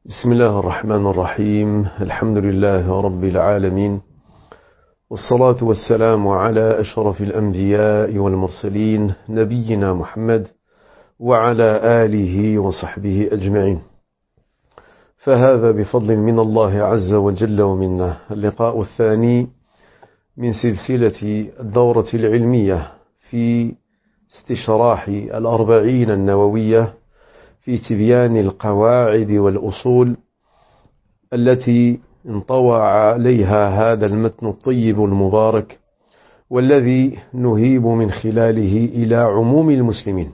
بسم الله الرحمن الرحيم. الحمد لله رب العالمين، والصلاة والسلام على أشرف الأنبياء والمرسلين نبينا محمد وعلى آله وصحبه أجمعين. فهذا بفضل من الله عز وجل ومنه اللقاء الثاني من سلسلة الدورة العلمية في استشراح الأربعين النووية في تبيان القواعد والأصول التي انطوى عليها هذا المتن الطيب المبارك، والذي نهيب من خلاله إلى عموم المسلمين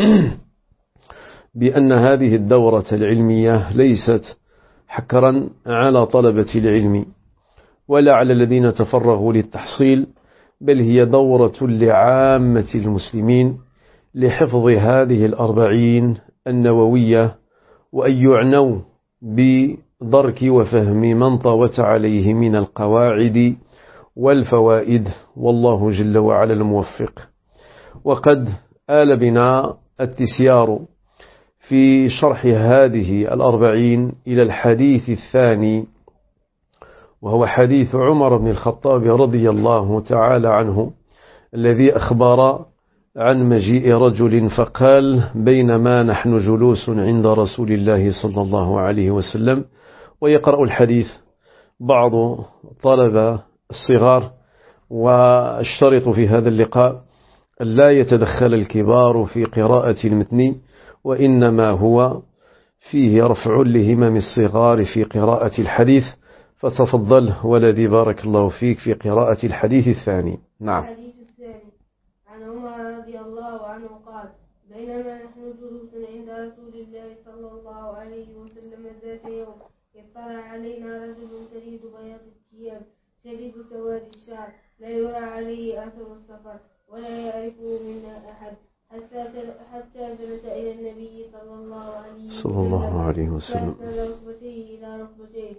بأن هذه الدورة العلمية ليست حكرا على طلبة العلم ولا على الذين تفرغوا للتحصيل، بل هي دورة لعامة المسلمين لحفظ هذه الأربعين النووية، وأن يعنوا بدرك وفهم من طوت عليه من القواعد والفوائد، والله جل وعلا الموفق. وقد آل بنا التسيار في شرح هذه الأربعين إلى الحديث الثاني، وهو حديث عمر بن الخطاب رضي الله تعالى عنه، الذي أخبر عن مجيء رجل فقال: بينما نحن جلوس عند رسول الله صلى الله عليه وسلم. ويقرأ الحديث بعض طلبة الصغار، والشرط في هذا اللقاء لا يتدخل الكبار في قراءة المتن، وإنما هو فيه رفع لهمم الصغار في قراءة الحديث. فتفضل ولدي بارك الله فيك في قراءة الحديث الثاني. نعم. عن عمر رضي الله عنه قال: بينما نحن جلوس عند رسول الله صلى الله عليه وسلم ذات يوم، اطلع علينا رجل شديد بياض الثياب شديد سواد الشعر، لا يرى عليه أثر السفر ولا يعرفه منا أحد، حتى جلس إلى النبي صلى الله عليه وسلم فأسند ركبتيه إلى ركبتيه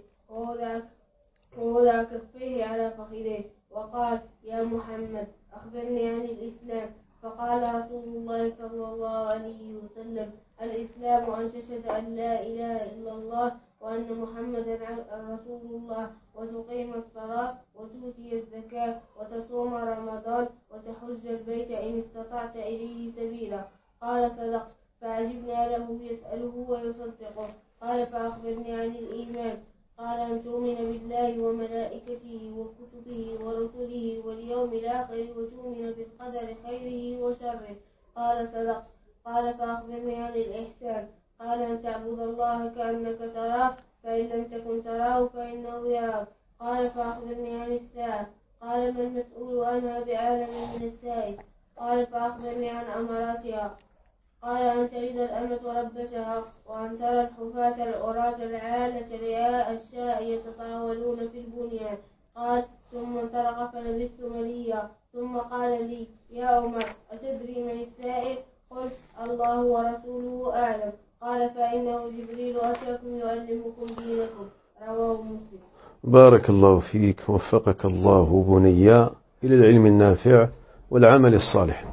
ووضع كفيه على فخذيه وقال: يا محمد، أخبرني عن الإسلام. فقال رسول الله صلى الله عليه وسلم: الإسلام أن تشهد أن لا إله إلا الله وأن محمدا رسول الله، وتقيم الصلاة وتؤتي الزكاة وتصوم رمضان وتحج البيت إن استطعت إليه سبيلا. قال: صدقت. فعجبنا له يسأله ويصدقه. قال: فأخبرني عن الإيمان. قال: أن تؤمن بالله وملائكته وكتبه ورسله واليوم الآخر وتؤمن بالقدر خيره وشره. قال: صدقت. قال: فأخبرني عن الإحسان. قال: أن تعبد الله كأنك تراه، فإن لم تكن تراه فإنه يراك. قال: فأخبرني عن الساعة. قال: ما المسؤول عنها بأعلم من السائل. قال: فأخبرني عن أمراتها. قال: أن تلد الأمة ربتها، وأن ترى الحفاة العراة العالة رعاء الشاء يتطاولون في البنيان. قال: ثم انطلق فلبثت مليا، ثم قال لي: يا عمر، أتدري من السائل؟ قلت: الله ورسوله أعلم. قال: فإنه جبريل أتاكم يعلمكم دينكم. رواه مسلم. بارك الله فيك، وفقك الله بنيا إلى العلم النافع والعمل الصالح.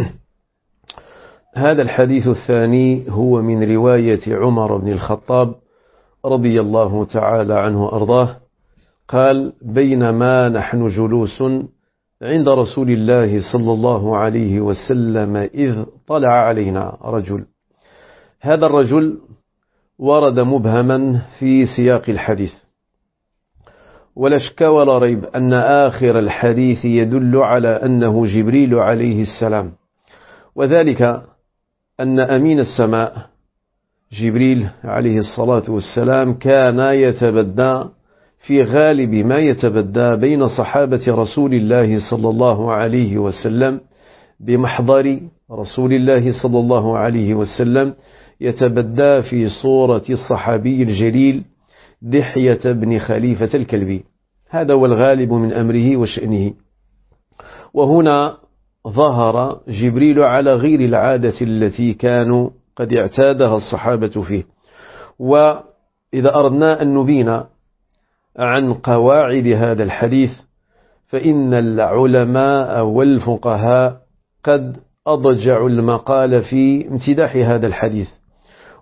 هذا الحديث الثاني هو من رواية عمر بن الخطاب رضي الله تعالى عنه وأرضاه قال: بينما نحن جلوس عند رسول الله صلى الله عليه وسلم إذ طلع علينا رجل. هذا الرجل ورد مبهما في سياق الحديث، ولا شك ولا ريب أن آخر الحديث يدل على أنه جبريل عليه السلام، وذلك أن أمين السماء جبريل عليه الصلاة والسلام كان يتبدى في غالب ما يتبدى بين صحابة رسول الله صلى الله عليه وسلم بمحضر رسول الله صلى الله عليه وسلم، يتبدى في صورة الصحابي الجليل دحية بن خليفة الكلبي. هذا هو الغالب من أمره وشأنه. وهنا ظهر جبريل على غير العادة التي كانوا قد اعتادها الصحابة فيه. وإذا أردنا أن نبين عن قواعد هذا الحديث، فإن العلماء والفقهاء قد أضجعوا المقال في امتداح هذا الحديث،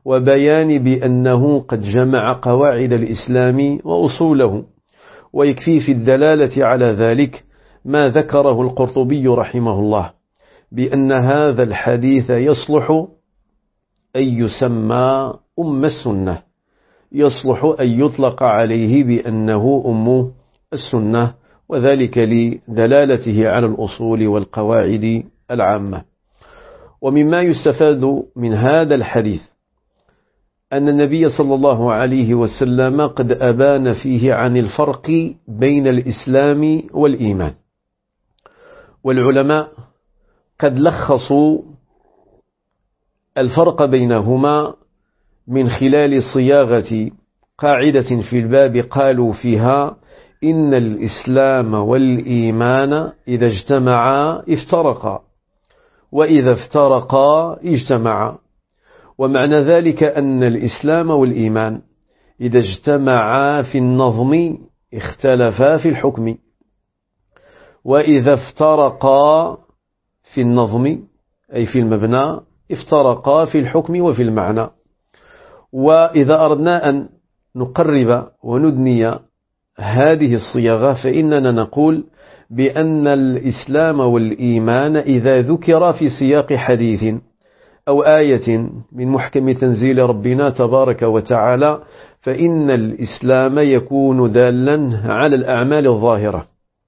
وبيان بأنه قد جمع قواعد الإسلام وأصوله. ويكفي في الدلالة على ذلك ما ذكره القرطبي رحمه الله بأن هذا الحديث يصلح أن يسمى أم السنة، يصلح أن يطلق عليه بأنه أم السنة، وذلك لدلالته على الأصول والقواعد العامة. ومما يستفاد من هذا الحديث أن النبي صلى الله عليه وسلم قد أبان فيه عن الفرق بين الإسلام والإيمان، والعلماء قد لخصوا الفرق بينهما من خلال صياغة قاعدة في الباب قالوا فيها إن الإسلام والإيمان إذا اجتمعا افترقا، وإذا افترقا اجتمعا. ومعنى ذلك أن الإسلام والإيمان إذا اجتمعا في النظم اختلفا في الحكم، وإذا افترقا في النظم أي في المبنى افترقا في الحكم وفي المعنى. وإذا أردنا أن نقرب وندني هذه الصياغة فإننا نقول بأن الإسلام والإيمان إذا ذكر في سياق حديث أو آية من محكم تنزيل ربنا تبارك وتعالى فإن الإسلام يكون دالا على الأعمال الظاهرة،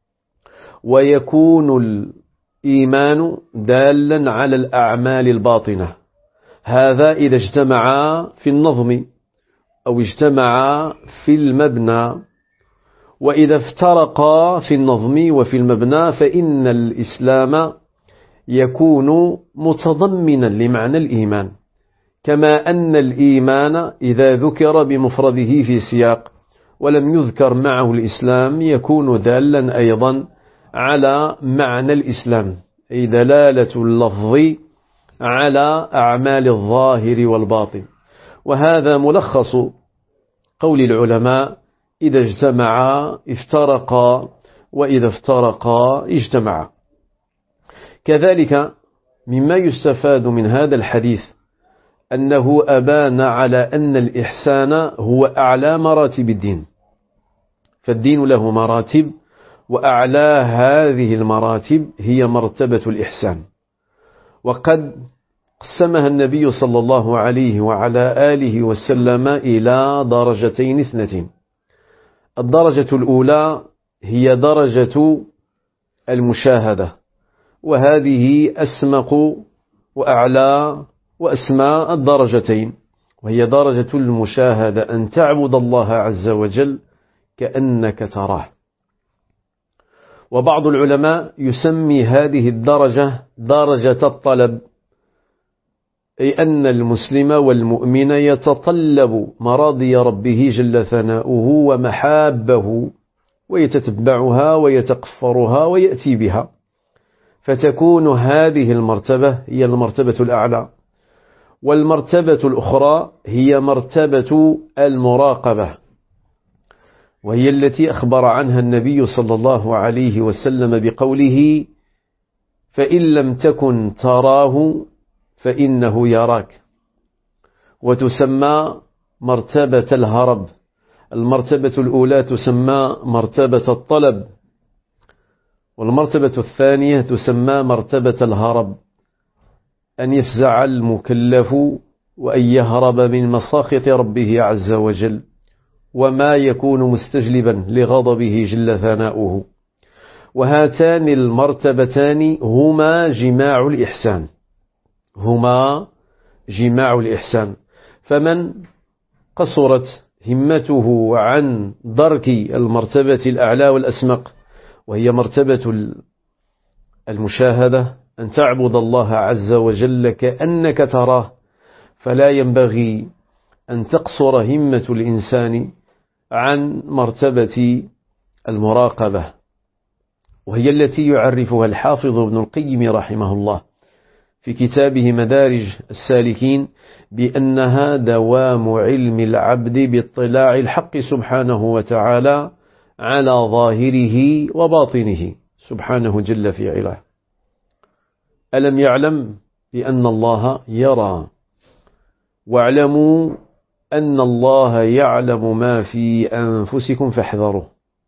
ويكون الإيمان دالا على الأعمال الباطنة. هذا إذا اجتمعا في النظم أو اجتمعا في المبنى. وإذا افترقا في النظم وفي المبنى فإن الإسلام يكون متضمنا لمعنى الإيمان، كما أن الإيمان إذا ذكر بمفرده في سياق ولم يذكر معه الإسلام يكون دالا أيضا على معنى الإسلام، أي دلالة اللفظ على أعمال الظاهر والباطن. وهذا ملخص قول العلماء إذا اجتمعا افترقا، وإذا افترقا اجتمعا. كذلك مما يستفاد من هذا الحديث أنه أبان على أن الإحسان هو أعلى مراتب الدين، فالدين له مراتب، وأعلى هذه المراتب هي مرتبة الإحسان. وقد قسمها النبي صلى الله عليه وعلى آله وسلم إلى درجتين اثنتين. الدرجة الأولى هي درجة المشاهدة، وهذه أسمق وأعلى وأسمى الدرجتين، وهي درجة المشاهدة أن تعبد الله عز وجل كأنك تراه. وبعض العلماء يسمي هذه الدرجة درجة الطلب، أي أن المسلم والمؤمن يتطلب مراضي ربه جل ثناؤه ومحابه، ويتتبعها ويتقفرها ويأتي بها، فتكون هذه المرتبة هي المرتبة الأعلى. والمرتبة الأخرى هي مرتبة المراقبة، وهي التي أخبر عنها النبي صلى الله عليه وسلم بقوله فإن لم تكن تراه فإنه يراك. وتسمى مرتبة الهرب. المرتبة الأولى تسمى مرتبة الطلب، والمرتبة الثانية تسمى مرتبة الهرب، أن يفزع المكلف وأن يهرب من مساخط ربه عز وجل وما يكون مستجلبا لغضبه جل ثناؤه. وهاتان المرتبتان هما جماع الإحسان، هما جماع الإحسان. فمن قصرت همته عن درك المرتبة الأعلى والأسمق وهي مرتبة المشاهدة، أن تعبد الله عز وجل كأنك تراه، فلا ينبغي أن تقصر همة الإنسان عن مرتبة المراقبة، وهي التي يعرفها الحافظ ابن القيم رحمه الله في كتابه مدارج السالكين بأنها دوام علم العبد باطلاع الحق سبحانه وتعالى على ظاهره وباطنه سبحانه جل في علاه. ألم يعلم بأن الله يرى؟ واعلموا أن الله يعلم ما في أنفسكم فاحذروه.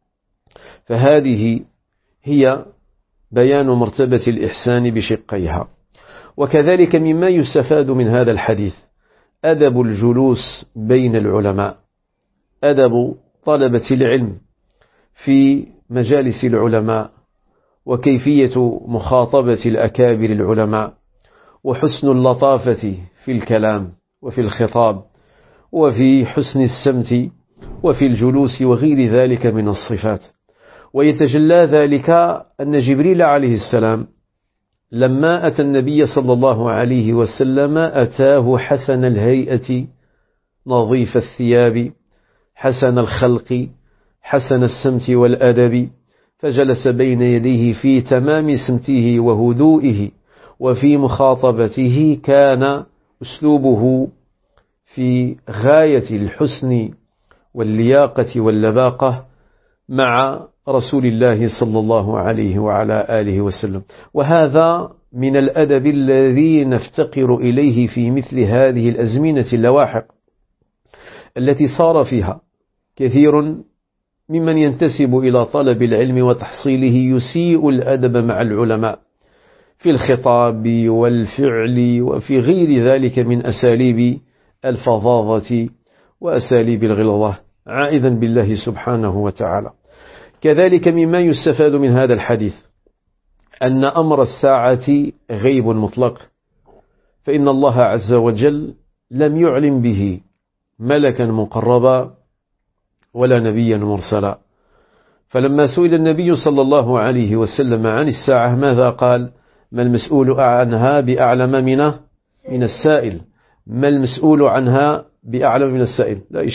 فهذه هي بيان مرتبة الإحسان بشقيها. وكذلك مما يستفاد من هذا الحديث أدب الجلوس بين العلماء، أدب طلبة العلم في مجالس العلماء، وكيفية مخاطبة الأكابر العلماء، وحسن اللطافة في الكلام وفي الخطاب وفي حسن السمت وفي الجلوس وغير ذلك من الصفات. ويتجلى ذلك أن جبريل عليه السلام لما أتى النبي صلى الله عليه وسلم أتاه حسن الهيئة نظيف الثياب حسن الخلق حسن السمت والأدب، فجلس بين يديه في تمام سمته وهدوئه، وفي مخاطبته كان أسلوبه في غاية الحسن واللياقة واللباقة مع رسول الله صلى الله عليه وعلى آله وسلم. وهذا من الأدب الذي نفتقر إليه في مثل هذه الأزمنة اللواحق التي صار فيها كثير ممن ينتسب إلى طلب العلم وتحصيله يسيء الأدب مع العلماء في الخطاب والفعل وفي غير ذلك من أساليب الفظاظة وأساليب الغلظة، عائذا بالله سبحانه وتعالى. كذلك مما يستفاد من هذا الحديث أن أمر الساعة غيب مطلق، فإن الله عز وجل لم يعلم به ملكا مقربا ولا نبيا مرسلا. فلما سئل النبي صلى الله عليه وسلم عن الساعة ماذا قال؟ ما المسؤول عنها بأعلم من السائل. ما المسؤول عنها بأعلم من السائل؟ لا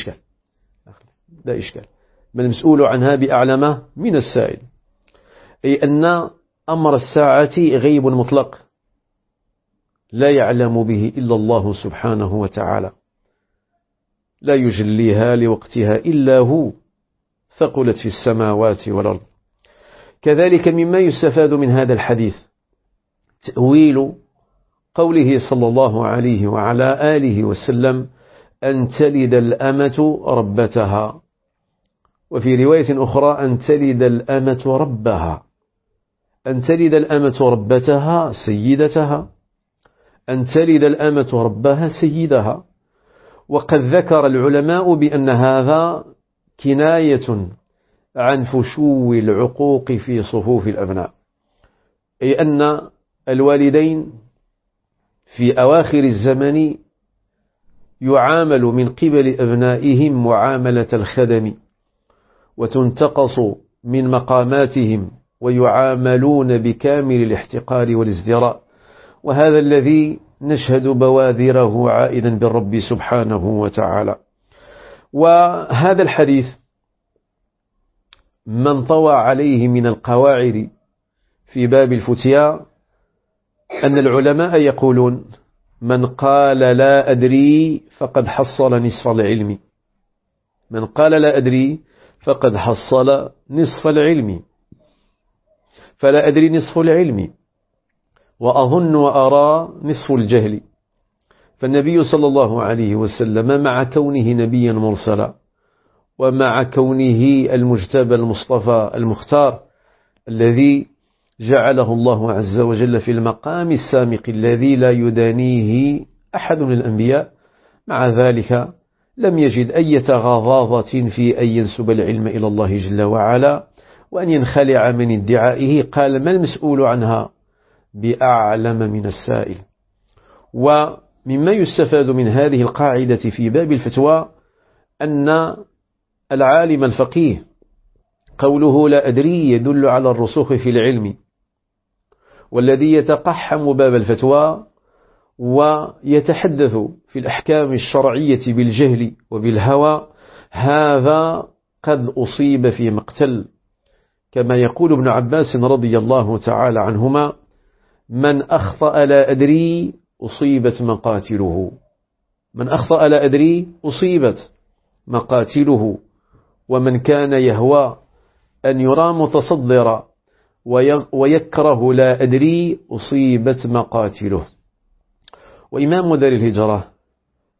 إشكال. ما المسؤول عنها بأعلم من السائل، أي أن أمر الساعة غيب مطلق لا يعلم به إلا الله سبحانه وتعالى، لا يجليها لوقتها إلا هو، ثقلت في السماوات والأرض. كذلك مما يستفاد من هذا الحديث تأويل قوله صلى الله عليه وعلى آله وسلم أن تلد الأمة ربتها، وفي رواية أخرى أن تلد الأمة ربها. أن تلد الأمة ربتها سيدتها، أن تلد الأمة ربها سيدها. وقد ذكر العلماء بأن هذا كناية عن فشو العقوق في صفوف الأبناء، أي أن الوالدين في أواخر الزمن يعامل من قبل أبنائهم معاملة الخدم، وتنتقص من مقاماتهم ويعاملون بكامل الاحتقار والازدراء. وهذا الذي نشهد بوادره عائدا بالرب سبحانه وتعالى. وهذا الحديث من طوى عليه من القواعد في باب الفتيا أن العلماء يقولون من قال لا أدري فقد حصل نصف العلم. من قال لا أدري فقد حصل نصف العلم، فلا أدري نصف العلم، وأظن وأرى نصف الجهل. فالنبي صلى الله عليه وسلم مع كونه نبيا مرسلا، ومع كونه المجتبى المصطفى المختار الذي جعله الله عز وجل في المقام السامق الذي لا يدانيه أحد من الأنبياء، مع ذلك لم يجد أي غضاضة في أن ينسب العلم إلى الله جل وعلا وأن ينخلع من ادعائه. قال ما المسؤول عنها بأعلم من السائل. ومما يستفاد من هذه القاعدة في باب الفتوى أن العالم الفقيه قوله لا أدري يدل على الرسوخ في العلم، والذي يتقحم باب الفتوى ويتحدث في الأحكام الشرعية بالجهل وبالهوى هذا قد أصيب في مقتل، كما يقول ابن عباس رضي الله تعالى عنهما من أخطأ لا أدري أصيبت مقاتله. من أخطأ لا أدري أصيبت مقاتله. ومن كان يهوى أن يرى متصدرا ويكره لا أدري أصيبت مقاتله. وإمام دار الهجرة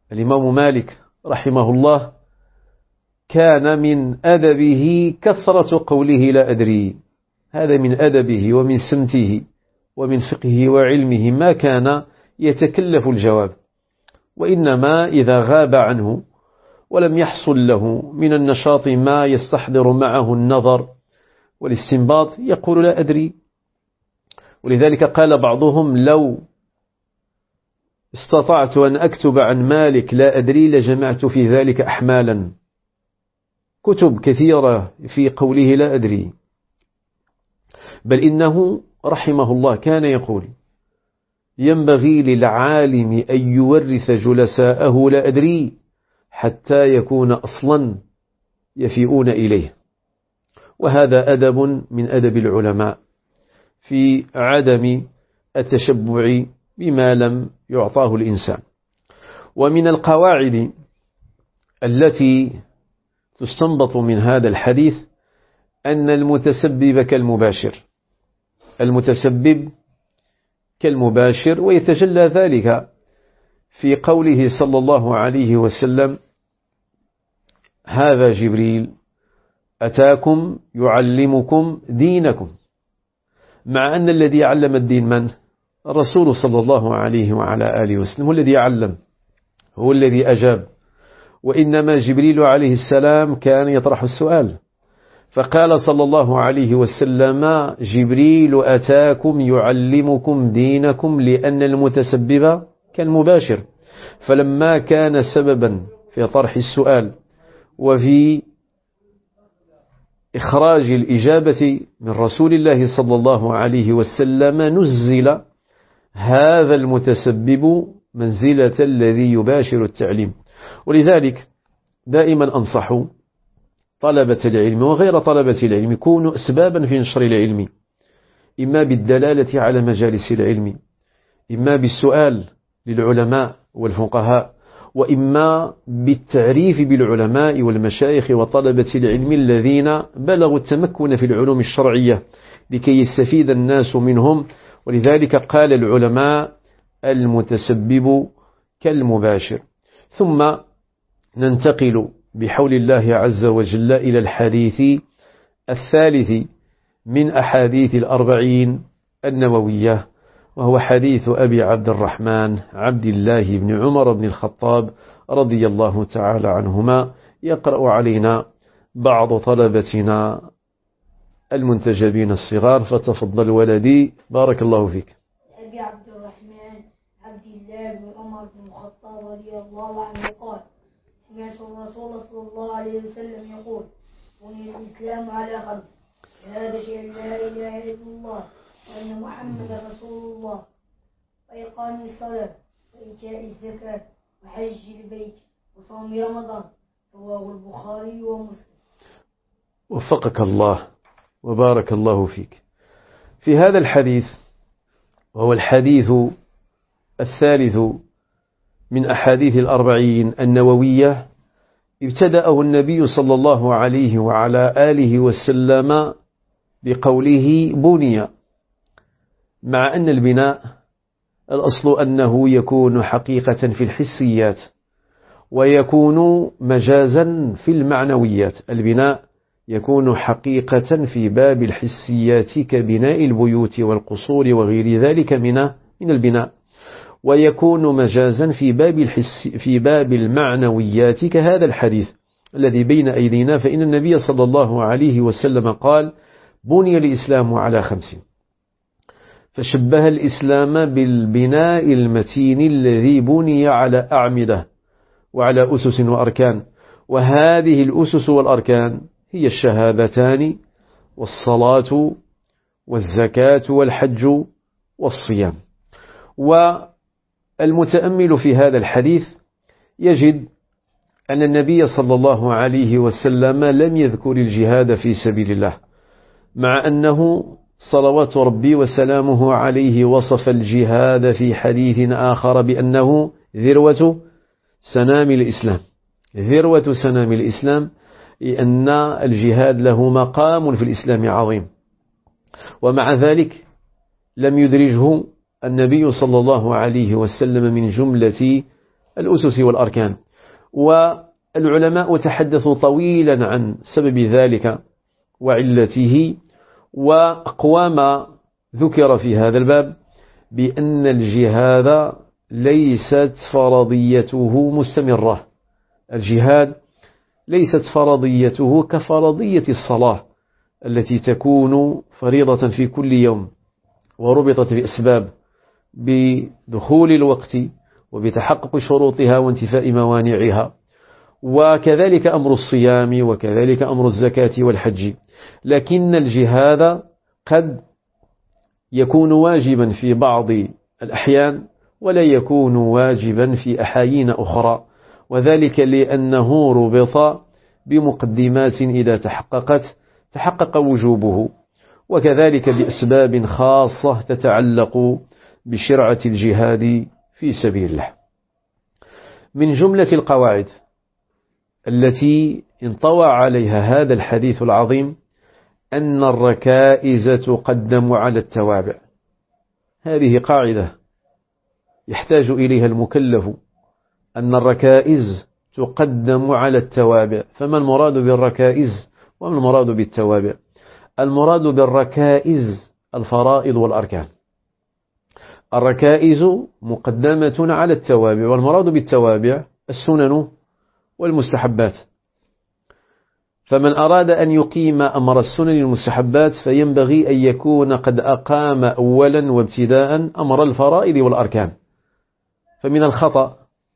الإمام مالك رحمه الله كان من أدبه كثرة قوله لا أدري. هذا من أدبه ومن سمته ومن فقهه وعلمه، ما كان يتكلف الجواب، وإنما إذا غاب عنه ولم يحصل له من النشاط ما يستحضر معه النظر والاستنباط يقول لا أدري. ولذلك قال بعضهم لو استطعت أن أكتب عن مالك لا أدري لجمعت في ذلك أحمالا، كتب كثيرة في قوله لا أدري. بل إنه رحمه الله كان يقول ينبغي للعالم أن يورث جلساءه لا أدري حتى يكون أصلا يفيئون إليه. وهذا أدب من أدب العلماء في عدم التشبع بما لم يعطاه الإنسان. ومن القواعد التي تستنبط من هذا الحديث أن المتسبب كالمباشر، المتسبب كالمباشر، ويتجلى ذلك في قوله صلى الله عليه وسلم هذا جبريل أتاكم يعلمكم دينكم، مع أن الذي علم الدين من؟ الرسول صلى الله عليه وعلى آله وسلم هو الذي علم، هو الذي أجاب، وإنما جبريل عليه السلام كان يطرح السؤال. فقال صلى الله عليه وسلم جبريل أتاكم يعلمكم دينكم، لأن المتسبب كالمباشر. فلما كان سببا في طرح السؤال وفي إخراج الإجابة من رسول الله صلى الله عليه وسلم نزل هذا المتسبب منزلة الذي يباشر التعليم. ولذلك دائما أنصح طلبة العلم وغير طلبة العلم يكونوا أسبابا في نشر العلم، إما بالدلالة على مجالس العلم، إما بالسؤال للعلماء والفقهاء، وإما بالتعريف بالعلماء والمشايخ وطلبة العلم الذين بلغوا التمكن في العلوم الشرعية لكي يستفيد الناس منهم. ولذلك قال العلماء المتسبب كالمباشر. ثم ننتقل بحول الله عز وجل إلى الحديث الثالث من أحاديث الأربعين النووية، وهو حديث أبي عبد الرحمن عبد الله بن عمر بن الخطاب رضي الله تعالى عنهما. يقرأ علينا بعض طلبتنا المنتجبين الصغار، فتفضل ولدي بارك الله فيك. أبي عبد الرحمن عبد الله بن عمر بن الخطاب رضي الله عنه قال سمعت الرسول صلى الله عليه وسلم يقول بني الإسلام على خمس: شهادة أن لا إله إلا الله وأن محمدا رسول الله، وإقام الصلاة وإيتاء الزكاة وحج البيت وصوم رمضان. رواه البخاري ومسلم. وفقك الله وبارك الله فيك. في هذا الحديث، وهو الحديث الثالث من أحاديث الأربعين النووية، ابتدأه النبي صلى الله عليه وعلى آله وسلم بقوله بني، مع أن البناء الأصل أنه يكون حقيقة في الحسيات ويكون مجازا في المعنويات. البناء يكون حقيقة في باب الحسيات كبناء البيوت والقصور وغير ذلك من البناء، ويكون مجازا في باب المعنويات كهذا الحديث الذي بين أيدينا. فإن النبي صلى الله عليه وسلم قال بني الإسلام على خمس، فشبه الإسلام بالبناء المتين الذي بني على أعمدة وعلى أسس وأركان، وهذه الأسس والأركان هي الشهادتان والصلاة والزكاة والحج والصيام. والمتأمل في هذا الحديث يجد أن النبي صلى الله عليه وسلم لم يذكر الجهاد في سبيل الله، مع أنه صلوات ربي وسلامه عليه وصف الجهاد في حديث آخر بأنه ذروة سنام الإسلام، ذروة سنام الإسلام، لأن الجهاد له مقام في الإسلام عظيم. ومع ذلك لم يدرجه النبي صلى الله عليه وسلم من جملة الأسس والأركان. والعلماء تحدثوا طويلا عن سبب ذلك وعلته، وأقوى ما ذكر في هذا الباب بأن الجهاد ليست فرضيته مستمرة. الجهاد ليست فرضيته كفرضية الصلاة التي تكون فريضة في كل يوم وربطت بأسباب بدخول الوقت وبتحقق شروطها وانتفاء موانعها، وكذلك أمر الصيام وكذلك أمر الزكاة والحج. لكن الجهاد قد يكون واجبا في بعض الأحيان ولا يكون واجبا في أحايين أخرى، وذلك لأنه ربط بمقدمات إذا تحقق وجوبه، وكذلك بأسباب خاصة تتعلق بشرعة الجهاد في سبيل الله. من جملة القواعد التي انطوى عليها هذا الحديث العظيم أن الركائز تقدم على التوابع. هذه قاعدة يحتاج إليها المكلف، أن الركائز تقدم على التوابع. فما المراد بالركائز وما المراد بالتوابع؟ المراد بالركائز الفرائض والأركان. الركائز مقدمة على التوابع، والمراد بالتوابع السنن والمستحبات. فمن أراد أن يقيم أمر السنن المستحبات فينبغي أن يكون قد أقام أولا وابتداء أمر الفرائض والأركان. فمن الخطأ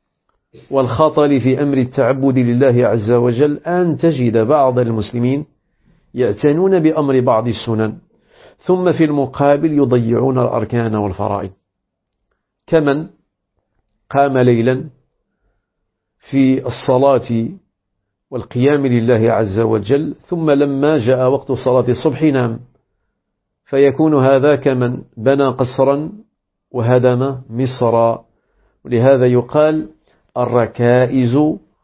والخطل في أمر التعبد لله عز وجل أن تجد بعض المسلمين يعتنون بأمر بعض السنن ثم في المقابل يضيعون الأركان والفرائض، كمن قام ليلا في الصلاة والقيام لله عز وجل ثم لما جاء وقت صلاة الصبح نام، فيكون هذا كمن بنى قصرا وهدم مصرا. ولهذا يقال الركائز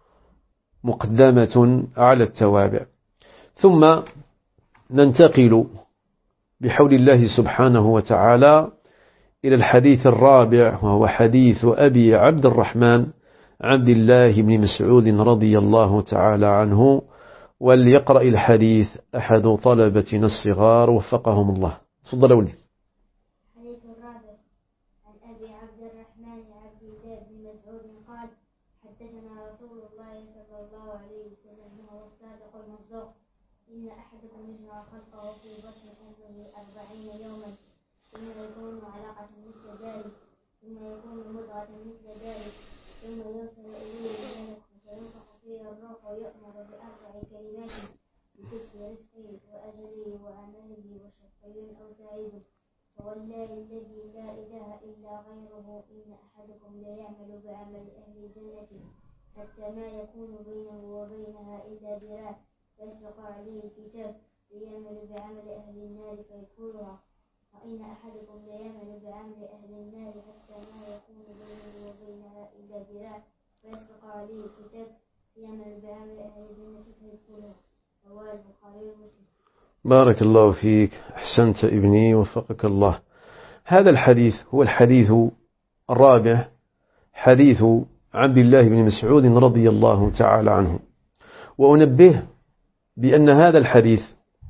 مقدمة على التوابع. ثم ننتقل بحول الله سبحانه وتعالى إلى الحديث الرابع، وهو حديث أبي عبد الرحمن عبد الله بن مسعود رضي الله تعالى عنه. وليقرأ الحديث أحد طلبتنا الصغار وفقهم الله. تفضل أولي. الحديث الرابع عن أبي عبد الرحمن عبد الله بن مسعود قال: حدثنا رسول الله صلى الله عليه وسلم وهو الصادق المصدوق: إن أحدكم يجمع خلقه في بطن أمه 40 يوما ثم يكون علقة مثل ذلك ثم يكون مضغة مثل ذلك ثم يرسل إليه الملك فينفخ فيه الروح ويؤمر ب4 كلمات بكتب رزقه وأجله وعمله وشقي أو سعيد. فوالله الذي لا إله إلا غيره إن أحدكم ليعمل بعمل أهل الجنة حتى ما يكون بينه وبينها إلا ذراع فيسبق عليه الكتاب ليعمل بعمل أهل النار فيدخلها. وإن أحدكم ليعمل بعمل أهل النار حتى ما يكون بينه وبينها إلا ذراع فيسبق عليه الكتاب ليعمل بعمل أهل الجنة فيدخلها. رواه البخاري ومسلم. بارك الله فيك، أحسنت ابني وفقك الله. هذا الحديث هو الحديث الرابع، حديث عبد الله بن مسعود رضي الله تعالى عنه. وأنبه بأن هذا الحديث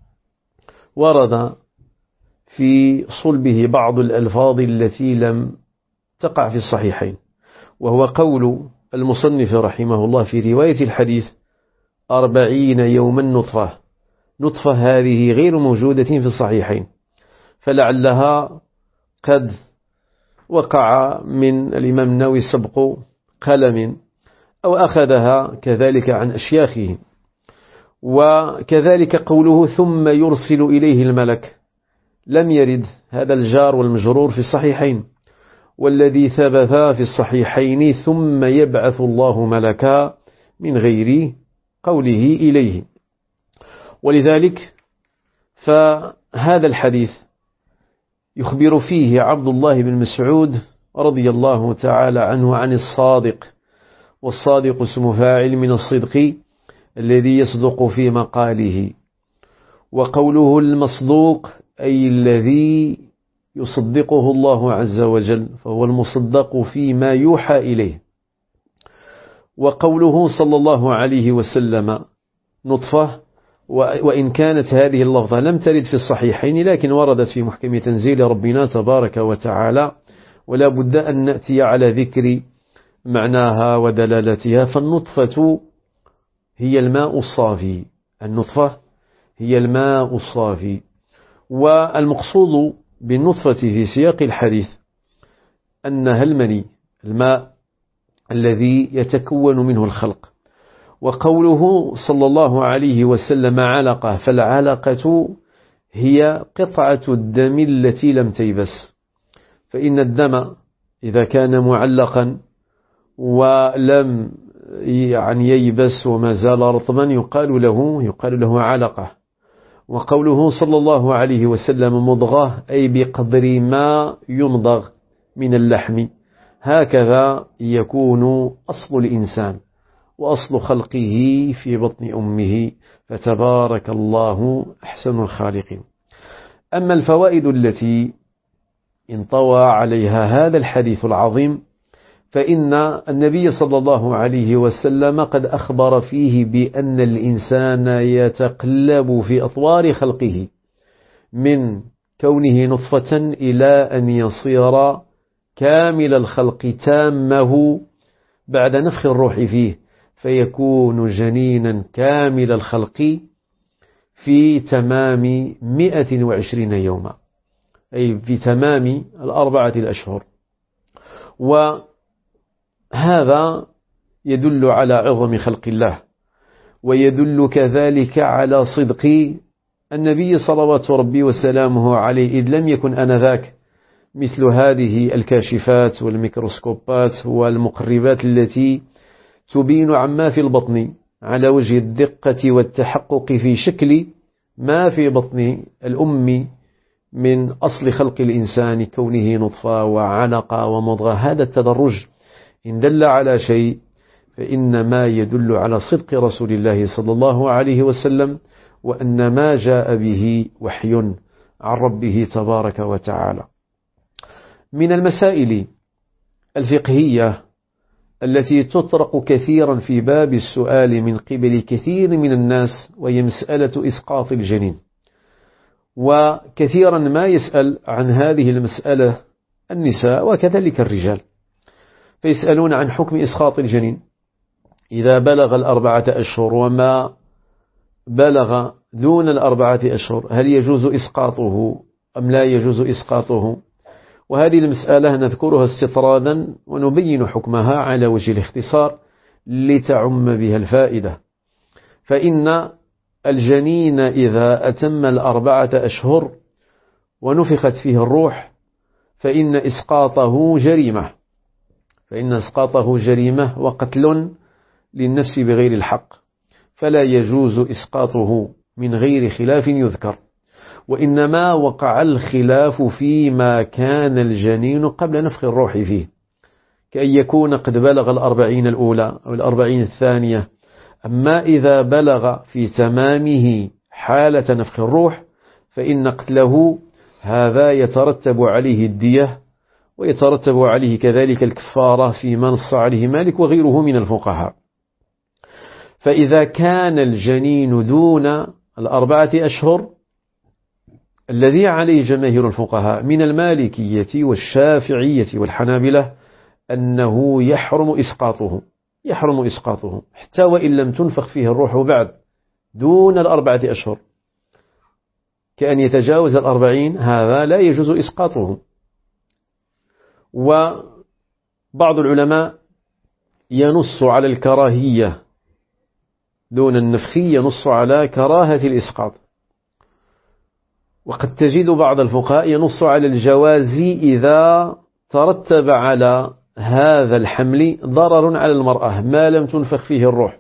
ورد في صلبه بعض الألفاظ التي لم تقع في الصحيحين، وهو قول المصنف رحمه الله في رواية الحديث 40 يوما نطفة هذه غير موجودة في الصحيحين، فلعلها قد وقع من الإمام النووي سبق قلم أو أخذها كذلك عن أشياخه. وكذلك قوله ثم يرسل إليه الملك لم يرد هذا الجار والمجرور في الصحيحين، والذي ثبت في الصحيحين ثم يبعث الله ملكا من غير قوله إليه. ولذلك فهذا الحديث يخبر فيه عبد الله بن مسعود رضي الله تعالى عنه عن الصادق، والصادق اسم فاعل من الصدق الذي يصدق في مقاله، وقوله المصدوق أي الذي يصدقه الله عز وجل، فهو المصدق فيما يوحى إليه. وقوله صلى الله عليه وسلم نطفة، وإن كانت هذه اللفظة لم ترد في الصحيحين لكن وردت في محكم تنزيل ربنا تبارك وتعالى، ولا بد أن نأتي على ذكر معناها ودلالتها. فالنطفة هي الماء الصافي، النطفة هي الماء الصافي. والمقصود بالنطفة في سياق الحديث أنها المني، الماء الذي يتكون منه الخلق. وقوله صلى الله عليه وسلم علقة، فالعلقة هي قطعة الدم التي لم تيبس، فإن الدم إذا كان معلقا ولم ييبس وما زال رطبا يقال له علقة. وقوله صلى الله عليه وسلم مضغة، أي بقدر ما يمضغ من اللحم. هكذا يكون أصل الإنسان وأصل خلقه في بطن أمه، فتبارك الله أحسن الخالقين. أما الفوائد التي انطوى عليها هذا الحديث العظيم، فإن النبي صلى الله عليه وسلم قد أخبر فيه بأن الإنسان يتقلب في أطوار خلقه من كونه نطفة إلى أن يصير كامل الخلق تامه بعد نفخ الروح فيه، فيكون جنينا كامل الخلق في تمام 120 يوما، أي في تمام 4 أشهر. وهذا يدل على عظم خلق الله، ويدل كذلك على صدق النبي صلوات ربي وسلامه عليه، إذ لم يكن آنذاك مثل هذه الكاشفات والميكروسكوبات والمقربات التي تبين عما في البطن على وجه الدقة والتحقق في شكل ما في بطن الأم من أصل خلق الإنسان، كونه نطفة وعلقة ومضغة. هذا التدرج إن دل على شيء فإنما يدل على صدق رسول الله صلى الله عليه وسلم، وأن ما جاء به وحي عن ربه تبارك وتعالى. من المسائل الفقهية التي تطرق كثيرا في باب السؤال من قبل كثير من الناس، وهي مسألة إسقاط الجنين. وكثيرا ما يسأل عن هذه المسألة النساء وكذلك الرجال، فيسألون عن حكم إسقاط الجنين إذا بلغ 4 أشهر وما بلغ دون 4 أشهر، هل يجوز إسقاطه أم لا يجوز إسقاطه؟ وهذه المسألة نذكرها استطرادا ونبين حكمها على وجه الاختصار لتعم بها الفائدة. فإن الجنين إذا أتم 4 أشهر ونفخت فيه الروح فإن إسقاطه جريمة وقتل للنفس بغير الحق، فلا يجوز إسقاطه من غير خلاف يذكر. وإنما وقع الخلاف فيما كان الجنين قبل نفخ الروح فيه، كأن يكون قد بلغ 40 الأولى أو 40 الثانية. أما إذا بلغ في تمامه حالة نفخ الروح فإن قتله هذا يترتب عليه الدية، ويترتب عليه كذلك الكفارة فيما نص عليه مالك وغيره من الفقهاء. فإذا كان الجنين دون 4 أشهر، الذي عليه جماهير الفقهاء من المالكية والشافعية والحنابلة أنه يحرم إسقاطه حتى وإن لم تنفخ فيه الروح بعد دون 4 أشهر، كأن يتجاوز 40، هذا لا يجوز إسقاطه. وبعض العلماء ينص على الكراهية دون النفخ، ينص على كراهة الإسقاط. وقد تجد بعض الفقهاء ينص على الجواز إذا ترتب على هذا الحمل ضرر على المرأة ما لم تنفخ فيه الروح.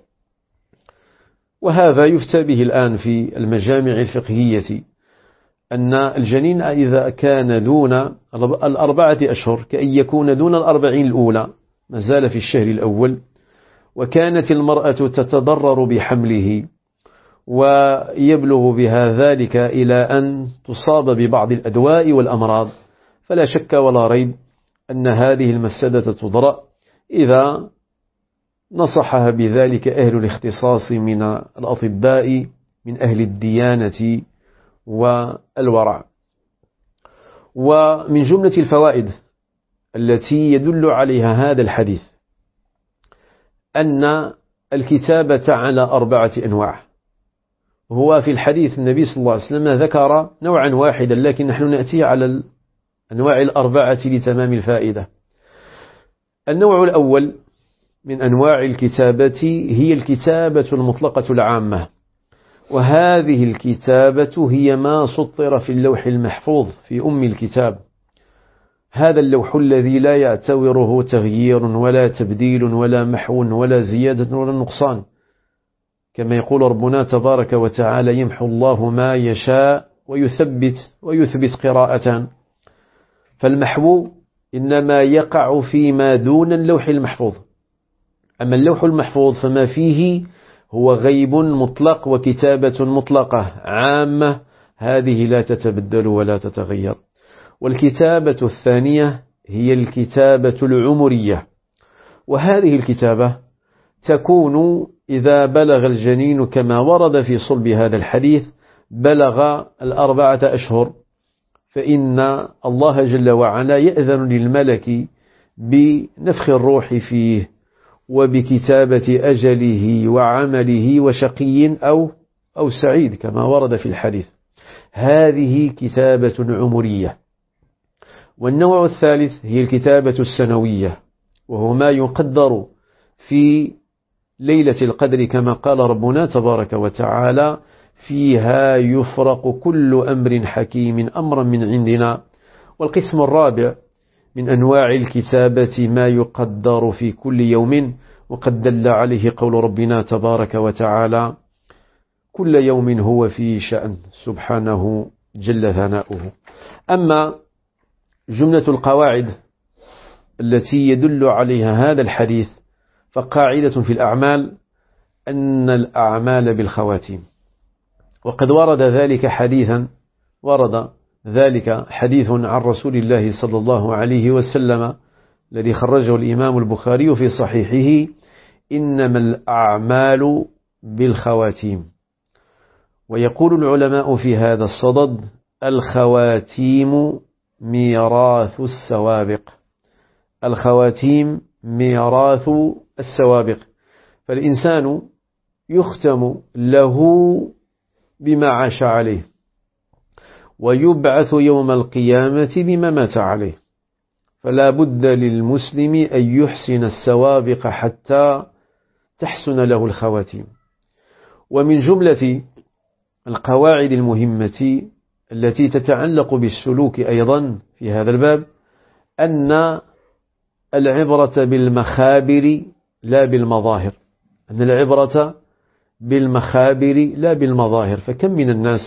وهذا يفتى به الآن في المجامع الفقهية، أن الجنين إذا كان دون 4 أشهر، كأن يكون دون 40 الأولى، ما زال في الشهر الأول، وكانت المرأة تتضرر بحمله ويبلغ بها ذلك إلى أن تصاب ببعض الأدواء والأمراض، فلا شك ولا ريب أن هذه المفسدة تضرأ إذا نصحها بذلك أهل الاختصاص من الأطباء من أهل الديانة والورع. ومن جملة الفوائد التي يدل عليها هذا الحديث أن الكتابة على 4 أنواع. هو في الحديث النبي صلى الله عليه وسلم ذكر نوعا واحدا، لكن نحن نأتي على الأنواع 4 لتمام الفائدة. النوع الأول من أنواع الكتابة هي الكتابة المطلقة العامة، وهذه الكتابة هي ما سطر في اللوح المحفوظ في أم الكتاب، هذا اللوح الذي لا يعتوره تغيير ولا تبديل ولا محو ولا زيادة ولا نقصان، كما يقول ربنا تبارك وتعالى: يمحو الله ما يشاء ويثبت قراءة. فالمحو إنما يقع فيما دون اللوح المحفوظ، أما اللوح المحفوظ فما فيه هو غيب مطلق وكتابة مطلقة عامة، هذه لا تتبدل ولا تتغير. والكتابة الثانية هي الكتابة العمرية، وهذه الكتابة تكون إذا بلغ الجنين كما ورد في صلب هذا الحديث بلغ 4 أشهر، فإن الله جل وعلا يأذن للملك بنفخ الروح فيه وبكتابة أجله وعمله وشقي أو سعيد كما ورد في الحديث. هذه كتابة عمرية. والنوع الثالث هي الكتابة السنوية، وهو ما يقدر في ليلة القدر كما قال ربنا تبارك وتعالى: فيها يفرق كل أمر حكيم أمرا من عندنا. والقسم الرابع من أنواع الكتابة ما يقدر في كل يوم، وقد دل عليه قول ربنا تبارك وتعالى: كل يوم هو في شأن سبحانه جل ثناؤه. أما جملة القواعد التي يدل عليها هذا الحديث، فقاعدة في الأعمال أن الأعمال بالخواتيم، وقد ورد ذلك حديث عن رسول الله صلى الله عليه وسلم الذي خرجه الإمام البخاري في صحيحه: إنما الأعمال بالخواتيم. ويقول العلماء في هذا الصدد: الخواتيم ميراث السوابق. الخواتيم ميراث السوابق، فالإنسان يختم له بما عاش عليه، ويبعث يوم القيامة بما مات عليه، فلا بد للمسلم أن يحسن السوابق حتى تحسن له الخواتيم. ومن جملة القواعد المهمة التي تتعلق بالسلوك أيضا في هذا الباب أن العبرة بالمخابر لا بالمظاهر، أن العبرة بالمخابر لا بالمظاهر. فكم من الناس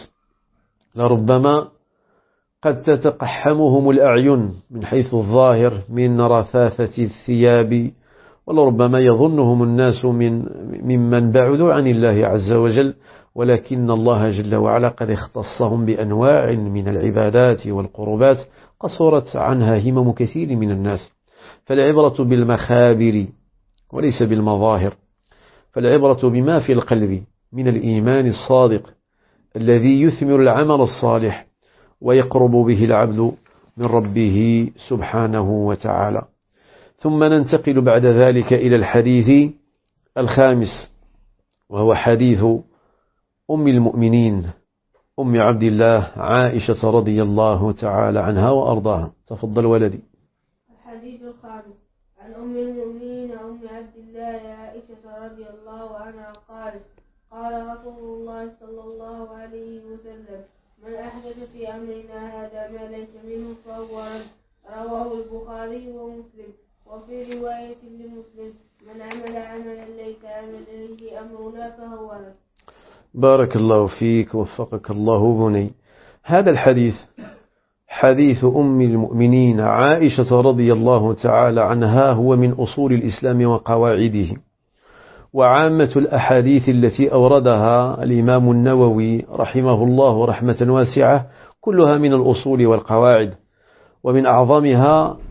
لربما قد تتقحمهم الأعين من حيث الظاهر من رثاثة الثياب، ولربما يظنهم الناس ممن بعدوا عن الله عز وجل، ولكن الله جل وعلا قد اختصهم بأنواع من العبادات والقربات قصرت عنها همم كثير من الناس. فالعبرة بالمخابر وليس بالمظاهر، فالعبرة بما في القلب من الإيمان الصادق الذي يثمر العمل الصالح ويقرب به العبد من ربه سبحانه وتعالى. ثم ننتقل بعد ذلك إلى الحديث الخامس، وهو حديث أم المؤمنين أم عبد الله عائشة رضي الله تعالى عنها وأرضاها. تفضل ولدي. الحديث الخامس عن أم المؤمنين أم عبد الله عائشة رضي الله عنها قالت: قال رسول الله صلى الله عليه وسلم: من أحدث في أمرنا هذا ما ليس منه فهو رد. رواه البخاري ومسلم. وفي رواية لمسلم: من عمل عملا ليس عليه أمرنا فهو رد. بارك الله فيك، وفقك الله بني. هذا الحديث حديث أم المؤمنين عائشة رضي الله تعالى عنها هو من أصول الإسلام وقواعده، وعامة الأحاديث التي أوردها الإمام النووي رحمه الله رحمة واسعة كلها من الأصول والقواعد، ومن أعظمها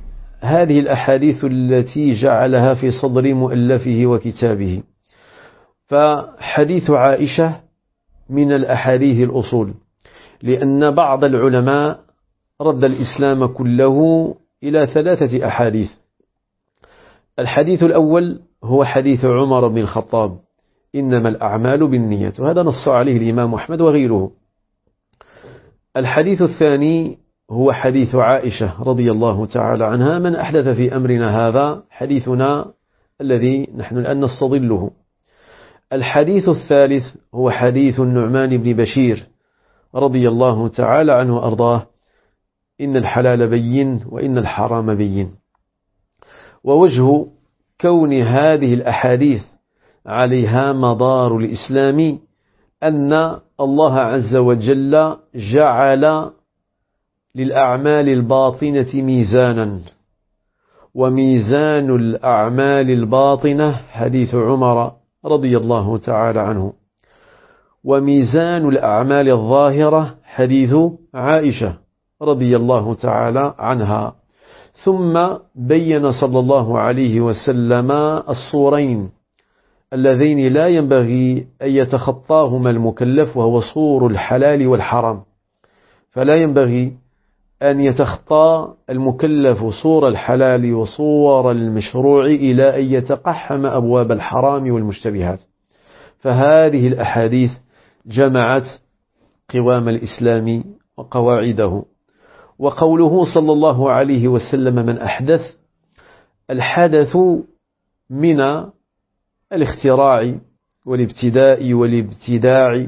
هذه الأحاديث التي جعلها في صدر مؤلفه وكتابه. فحديث عائشة من الأحاديث الأصول، لأن بعض العلماء رد الإسلام كله إلى 3 أحاديث. الحديث الأول هو حديث عمر بن الخطاب: إنما الأعمال بالنيات، وهذا نص عليه الإمام أحمد وغيره. الحديث الثاني هو حديث عائشة رضي الله تعالى عنها: من أحدث في أمرنا هذا، حديثنا الذي نحن الآن نستظله. الحديث الثالث هو حديث النعمان بن بشير رضي الله تعالى عنه وأرضاه: إن الحلال بين وإن الحرام بين. ووجه كون هذه الأحاديث عليها مدار الإسلام أن الله عز وجل جعل للأعمال الباطنة ميزانا، وميزان الأعمال الباطنة حديث عمر رضي الله تعالى عنه، وميزان الأعمال الظاهرة حديث عائشة رضي الله تعالى عنها. ثم بين صلى الله عليه وسلم الصورين اللذين لا ينبغي أن يتخطاهما المكلف، وهو صور الحلال والحرام. فلا ينبغي أن يتخطى المكلف صور الحلال وصور المشروع إلى أن يتقحم أبواب الحرام والمشتبهات. فهذه الأحاديث جمعت قوام الإسلام وقواعده. وقوله صلى الله عليه وسلم: من أحدث، الحدث من الاختراع والابتداء والابتداع،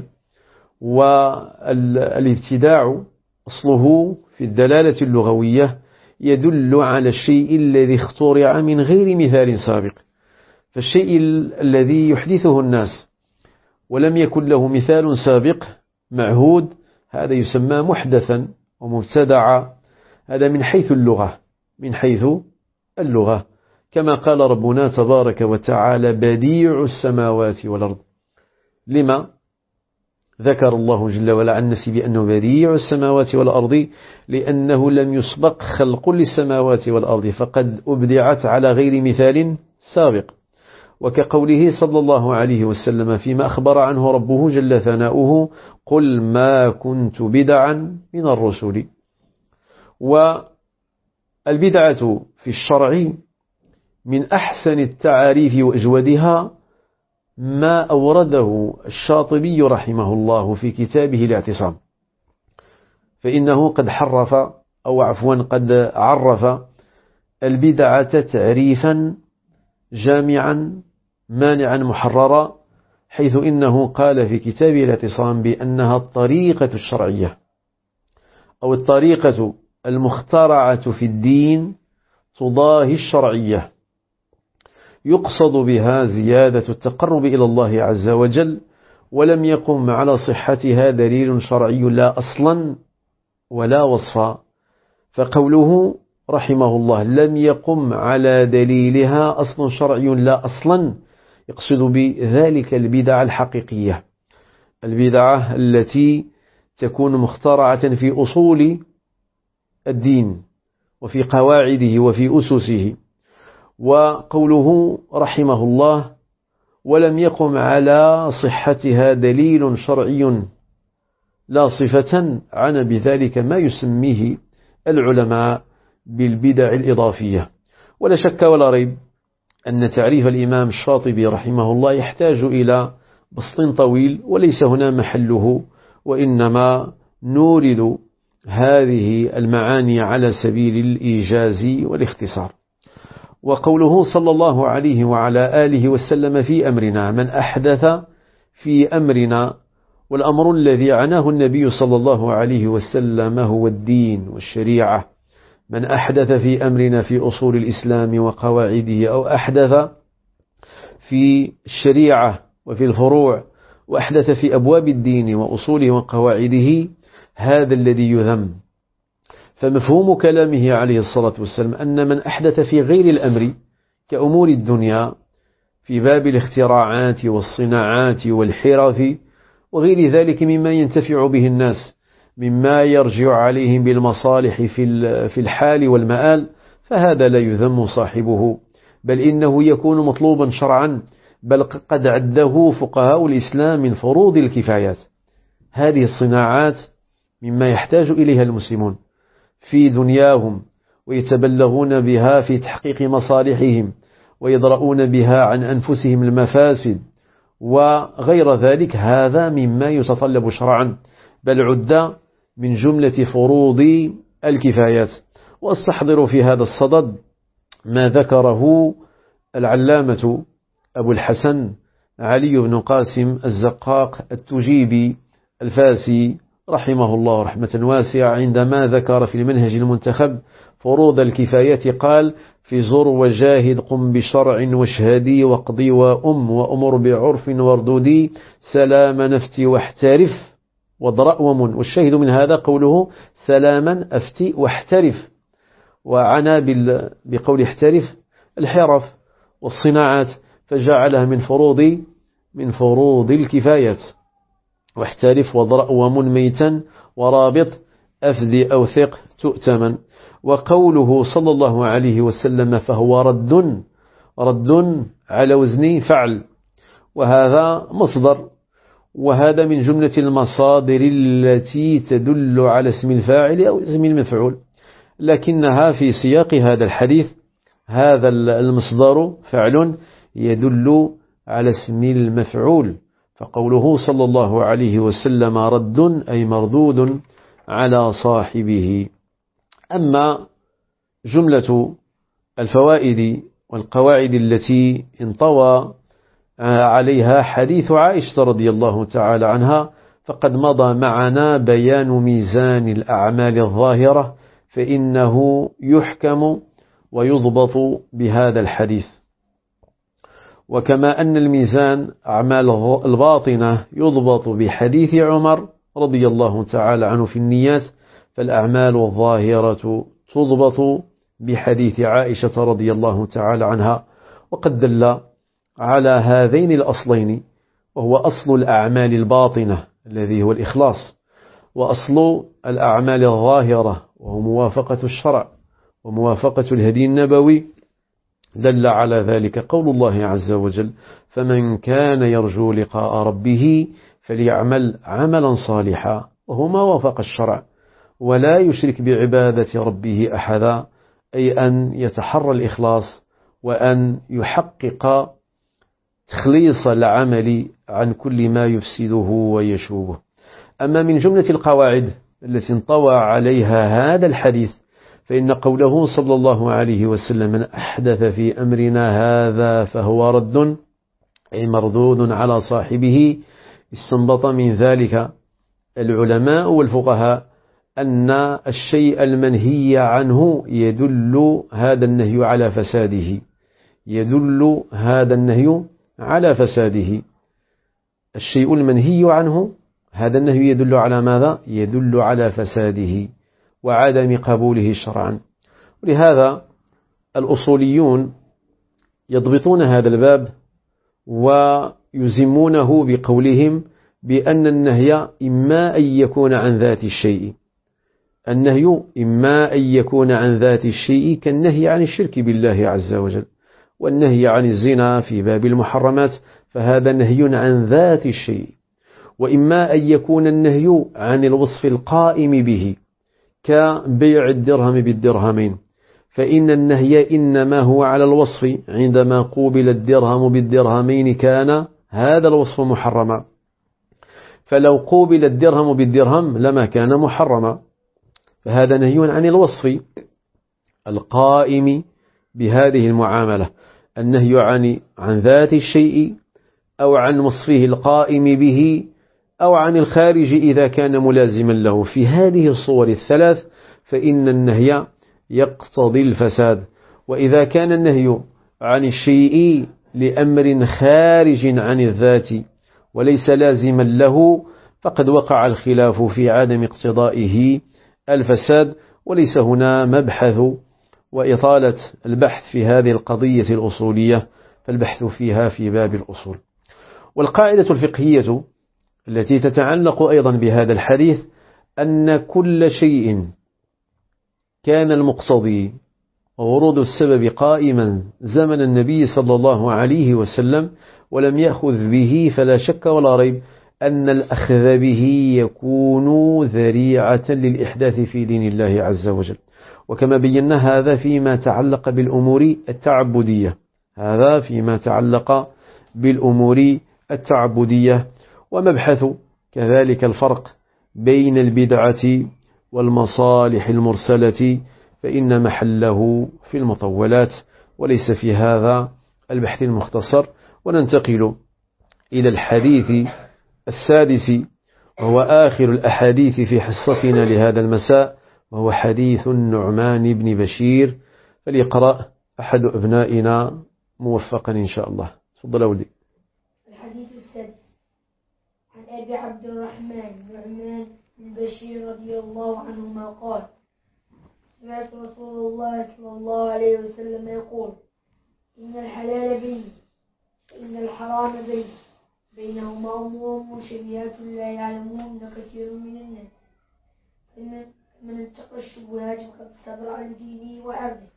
والابتداع أصله في الدلالة اللغوية يدل على الشيء الذي اخترع من غير مثال سابق. فالشيء الذي يحدثه الناس ولم يكن له مثال سابق معهود، هذا يسمى محدثا ومبتدعا. هذا من حيث اللغة، كما قال ربنا تبارك وتعالى: بديع السماوات والأرض. لما ذكر الله جل وعلا عن نفسه بأنه بديع السماوات والأرض؟ لأنه لم يسبق خلق للسماوات والأرض، فقد أبدعت على غير مثال سابق. وكقوله صلى الله عليه وسلم فيما أخبر عنه ربه جل ثناؤه: قل ما كنت بدعا من الرسل. والبدعة في الشرع من أحسن التعاريف وأجودها ما أورده الشاطبي رحمه الله في كتابه الاعتصام، فإنه قد قد عرف البدعة تعريفا جامعا مانعا محررا، حيث إنه قال في كتابه الاعتصام بأنها الطريقة الشرعية أو الطريقة المخترعة في الدين تضاهي الشرعية، يقصد بها زيادة التقرب إلى الله عز وجل، ولم يقم على صحتها دليل شرعي لا أصلا ولا وصفا. فقوله رحمه الله لم يقم على دليلها أصل شرعي لا أصلا، يقصد بذلك البدع الحقيقية، البدعة التي تكون مخترعة في أصول الدين وفي قواعده وفي أسسه. وقوله رحمه الله ولم يقم على صحتها دليل شرعي لا صفة، عن بذلك ما يسميه العلماء بالبدع الإضافية. ولا شك ولا ريب أن تعريف الإمام الشاطبي رحمه الله يحتاج إلى بسط طويل، وليس هنا محله، وإنما نورد هذه المعاني على سبيل الإيجاز والاختصار. وقوله صلى الله عليه وعلى آله وسلم في أمرنا: من أحدث في أمرنا، والأمر الذي عناه النبي صلى الله عليه وسلم هو الدين والشريعة. من أحدث في أمرنا في أصول الإسلام وقواعده، أو أحدث في الشريعة وفي الفروع، وأحدث في أبواب الدين وأصوله وقواعده، هذا الذي يذم. فمفهوم كلامه عليه الصلاة والسلام أن من أحدث في غير الأمر كأمور الدنيا في باب الاختراعات والصناعات والحرف وغير ذلك مما ينتفع به الناس، مما يرجع عليهم بالمصالح في الحال والمآل، فهذا لا يذم صاحبه، بل إنه يكون مطلوبا شرعا، بل قد عده فقهاء الإسلام من فروض الكفايات. هذه الصناعات مما يحتاج إليها المسلمون في دنياهم، ويتبلغون بها في تحقيق مصالحهم، ويدرؤون بها عن أنفسهم المفاسد وغير ذلك. هذا مما يتطلب شرعا، بل عد من جملة فروض الكفايات. واستحضر في هذا الصدد ما ذكره العلامة أبو الحسن علي بن قاسم الزقاق التجيبي الفاسي رحمه الله رحمة واسعة، عندما ذكر في المنهج المنتخب فروض الكفايات قال: في زر وجاهد، قم بشرع واشهدي، واقضي وأمر بعرف واردودي، سلاما نفتي واحترف، واضرأ ومن. والشاهد من هذا قوله سلاما أفتي واحترف، وعنى بقول احترف الحرف والصناعات، فجعلها من فروض الكفايات. واحترف واضرأ ومن ميتا ورابط أفدي أو ثق تؤتمن. وقوله صلى الله عليه وسلم فهو رد على وزن فعل، وهذا مصدر، وهذا من جملة المصادر التي تدل على اسم الفاعل أو اسم المفعول، لكنها في سياق هذا الحديث هذا المصدر فعل يدل على اسم المفعول، فقوله صلى الله عليه وسلم رد أي مردود على صاحبه. أما جملة الفوائد والقواعد التي انطوى عليها حديث عائشة رضي الله تعالى عنها، فقد مضى معنا بيان ميزان الأعمال الظاهرة، فإنه يحكم ويضبط بهذا الحديث. وكما أن الميزان أعمال الباطنة يضبط بحديث عمر رضي الله تعالى عنه في النيات، فالأعمال الظاهرة تضبط بحديث عائشة رضي الله تعالى عنها. وقد دل على هذين الأصلين، وهو أصل الأعمال الباطنة الذي هو الإخلاص، وأصل الأعمال الظاهرة وهو موافقة الشرع وموافقة الهدي النبوي، دل على ذلك قول الله عز وجل: فمن كان يرجو لقاء ربه فليعمل عملا صالحا، وهو ما وافق الشرع، ولا يشرك بعبادة ربه أحدا، أي أن يتحرى الإخلاص وأن يحقق تخليص العمل عن كل ما يفسده ويشوبه. أما من جملة القواعد التي انطوى عليها هذا الحديث، فإن قوله صلى الله عليه وسلم: من أحدث في أمرنا هذا فهو رد أي مردود على صاحبه، استنبط من ذلك العلماء والفقهاء أن الشيء المنهي عنه يدل هذا النهي على فساده، يدل هذا النهي على فساده. الشيء المنهي عنه هذا النهي يدل على ماذا؟ يدل على فساده وعدم قبوله شرعا. ولهذا الأصوليون يضبطون هذا الباب ويزمونه بقولهم بأن النهي إما أن يكون عن ذات الشيء، النهي إما أن يكون عن ذات الشيء كالنهي عن الشرك بالله عز وجل، والنهي عن الزنا في باب المحرمات فهذا نهي عن ذات الشيء، وإما أن يكون النهي عن الوصف القائم به كبيع الدرهم بالدرهمين، فإن النهي إنما هو على الوصف، عندما قوبل الدرهم بالدرهمين كان هذا الوصف محرما، فلو قوبل الدرهم بالدرهم لما كان محرما، فهذا نهي عن الوصف القائم بهذه المعاملة. النهي عن ذات الشيء أو عن وصفه القائم به أو عن الخارج إذا كان ملازما له، في هذه الصور الثلاث فإن النهي يقتضي الفساد. وإذا كان النهي عن الشيء لأمر خارج عن الذات وليس لازما له فقد وقع الخلاف في عدم اقتضائه الفساد، وليس هنا مبحث وإطالة البحث في هذه القضية الأصولية، فالبحث فيها في باب الأصول. والقاعدة الفقهية التي تتعلق أيضا بهذا الحديث أن كل شيء كان المقتضي ورود السبب قائما زمن النبي صلى الله عليه وسلم ولم يأخذ به، فلا شك ولا ريب أن الأخذ به يكون ذريعة للإحداث في دين الله عز وجل. وكما بينا هذا فيما تعلق بالأمور التعبدية، هذا فيما تعلق بالأمور التعبدية. ومبحث كذلك الفرق بين البدعة والمصالح المرسلة فإن محله في المطولات وليس في هذا البحث المختصر. وننتقل إلى الحديث السادس، وهو آخر الأحاديث في حصتنا لهذا المساء، وهو حديث النعمان بن بشير. فليقرأ أحد أبنائنا موفقا إن شاء الله. تفضل أولي. الحديث السادس عن أبي عبد الرحمن نعمان بن بشير رضي الله عنهما قال: سمعت رسول الله صلى الله عليه وسلم يقول: إن الحلال بين وإن الحرام بين، بينهما أمور مشتبهات لا يعلمهن كثير من الناس، من اتقى الشبهات فقد استبرأ لدينه وعرضه،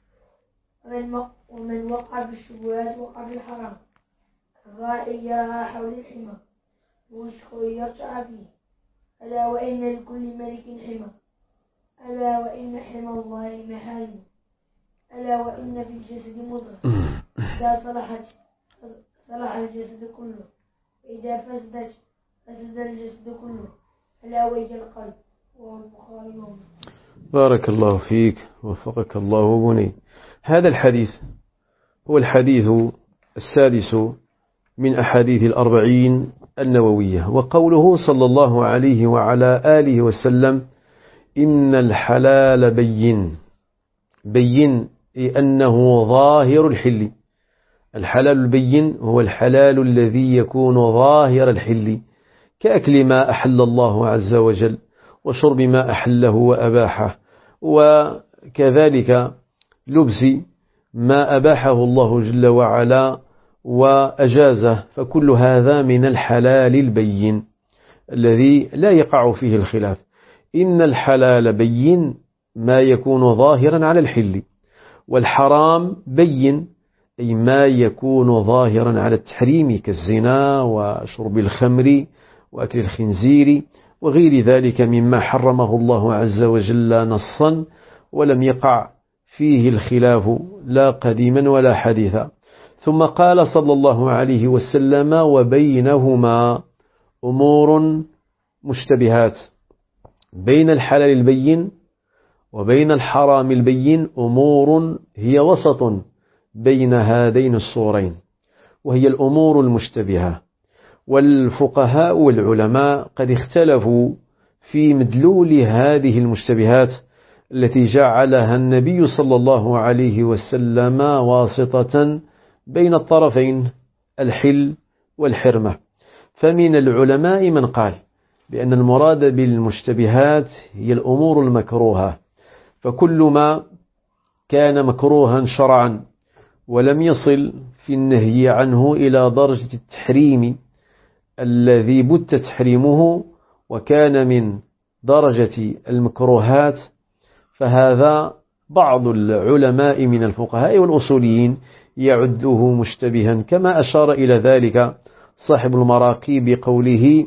ومن وقع بالشبهات وقع بالحرام. الراعي يرعى حول الحمى ويشكو يرتع فيه، ألا وإن لكل ملك حمى، ألا وإن حمى الله محارمه، ألا وإن في الجسد مضغة إذا صلحت صلح الجسد كله، وإذا فسدت فسد الجسد كله، ألا وهي القلب. والبخاري ومسلم. بارك الله فيك، وفقك الله بني. هذا الحديث هو الحديث السادس من أحاديث الأربعين النووية. وقوله صلى الله عليه وعلى آله وسلم: إن الحلال بين، بين أنه ظاهر الحل. الحلال البين هو الحلال الذي يكون ظاهر الحل، كأكل ما أحل الله عز وجل، وشرب ما أحله وأباحه، وكذلك لبس ما أباحه الله جل وعلا وأجازه. فكل هذا من الحلال البين الذي لا يقع فيه الخلاف. إن الحلال بين ما يكون ظاهرا على الحل، والحرام بين أي ما يكون ظاهرا على التحريم، كالزنا وشرب الخمر وأكل الخنزير وغير ذلك مما حرمه الله عز وجل نصا ولم يقع فيه الخلاف لا قديما ولا حديثا. ثم قال صلى الله عليه وسلم: وبينهما أمور مشتبهات. بين الحلال البين وبين الحرام البين أمور هي وسط بين هذين الصورين، وهي الأمور المشتبهة. والفقهاء والعلماء قد اختلفوا في مدلول هذه المشتبهات التي جعلها النبي صلى الله عليه وسلم واسطة بين الطرفين الحل والحرمة. فمن العلماء من قال بأن المراد بالمشتبهات هي الأمور المكروهة، فكل ما كان مكروها شرعا ولم يصل في النهي عنه إلى درجة التحريم الذي بت تحريمه وكان من درجة المكروهات، فهذا بعض العلماء من الفقهاء والأصوليين يعده مشتبها، كما أشار إلى ذلك صاحب المراقي بقوله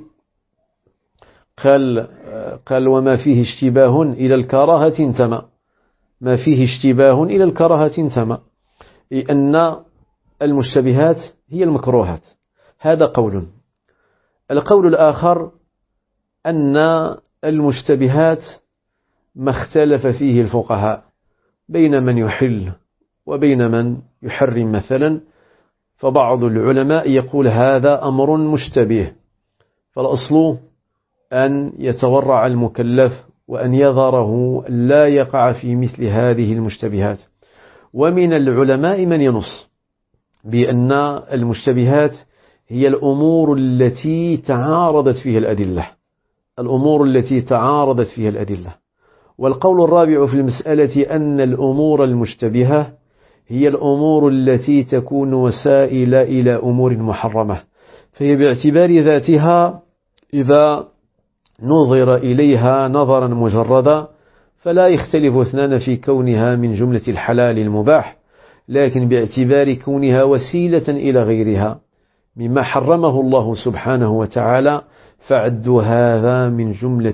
قال: وما فيه اشتباه إلى الكراهة انتمى، ما فيه اشتباه إلى الكراهة انتمى، أي أن المشتبهات هي المكروهات. هذا قول. القول الآخر أن المشتبهات ما اختلف فيه الفقهاء بين من يحل وبين من يحرم مثلا، فبعض العلماء يقول هذا أمر مشتبه، فالأصل أن يتورع المكلف وأن يظهره لا يقع في مثل هذه المشتبهات. ومن العلماء من ينص بأن المشتبهات هي الأمور التي تعارضت فيها الأدلة، الأمور التي تعارضت فيها الأدلة. والقول الرابع في المسألة أن الأمور المشتبهة هي الأمور التي تكون وسائل إلى أمور محرمة، فهي باعتبار ذاتها إذا نظر إليها نظرا مجردا فلا يختلف اثنان في كونها من جملة الحلال المباح، لكن باعتبار كونها وسيلة إلى غيرها مما حرمه الله سبحانه وتعالى فعد هذا من جملة